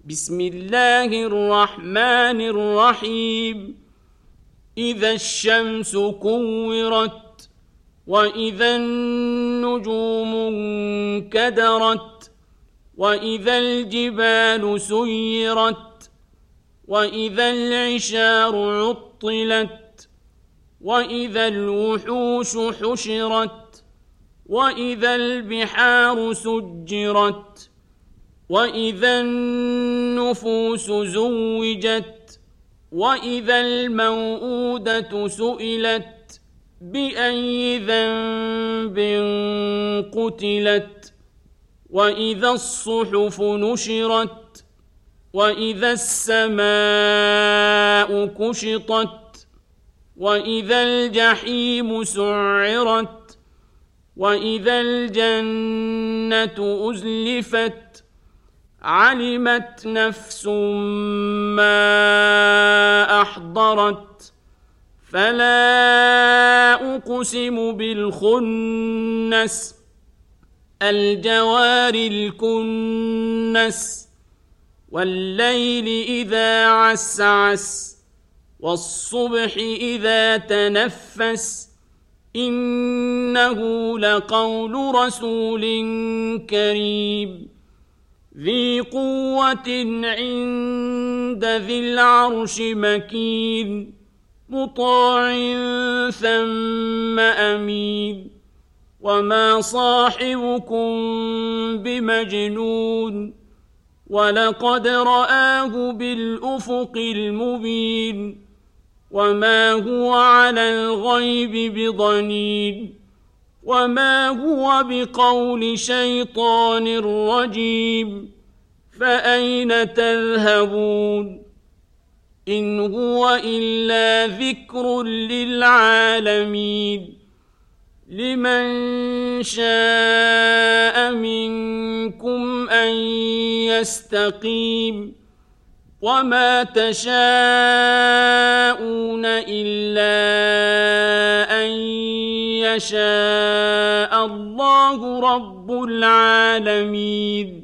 بسم الله الرحمن الرحيم إذا الشمس كورت وإذا النجوم انكدرت وإذا الجبال سيرت وإذا العشار عطلت وإذا الوحوش حشرت وإذا البحار سجرت وإذا النفوس زوجت وإذا الموءودة سئلت بأي ذنب قتلت وإذا الصحف نشرت وإذا السماء كشطت وإذا الجحيم سعرت وإذا الجنة أزلفت علمت نفس ما أحضرت فلا أقسم بالخنس الجوار الكنس والليل إذا عسعس والصبح إذا تنفس إنه لقول رسول كريم ذي قوة عند ذي العرش مكين مطاع ثم أمين وما صاحبكم بمجنون ولقد رآه بالأفق المبين وما هو على الغيب بضنين وما هو بقول شيطان رجيم فأين تذهبون إن هو إلا ذكر للعالمين لمن شاء منكم أن يستقيم وما تشاءون إلا أن يشاء الله رب العالمين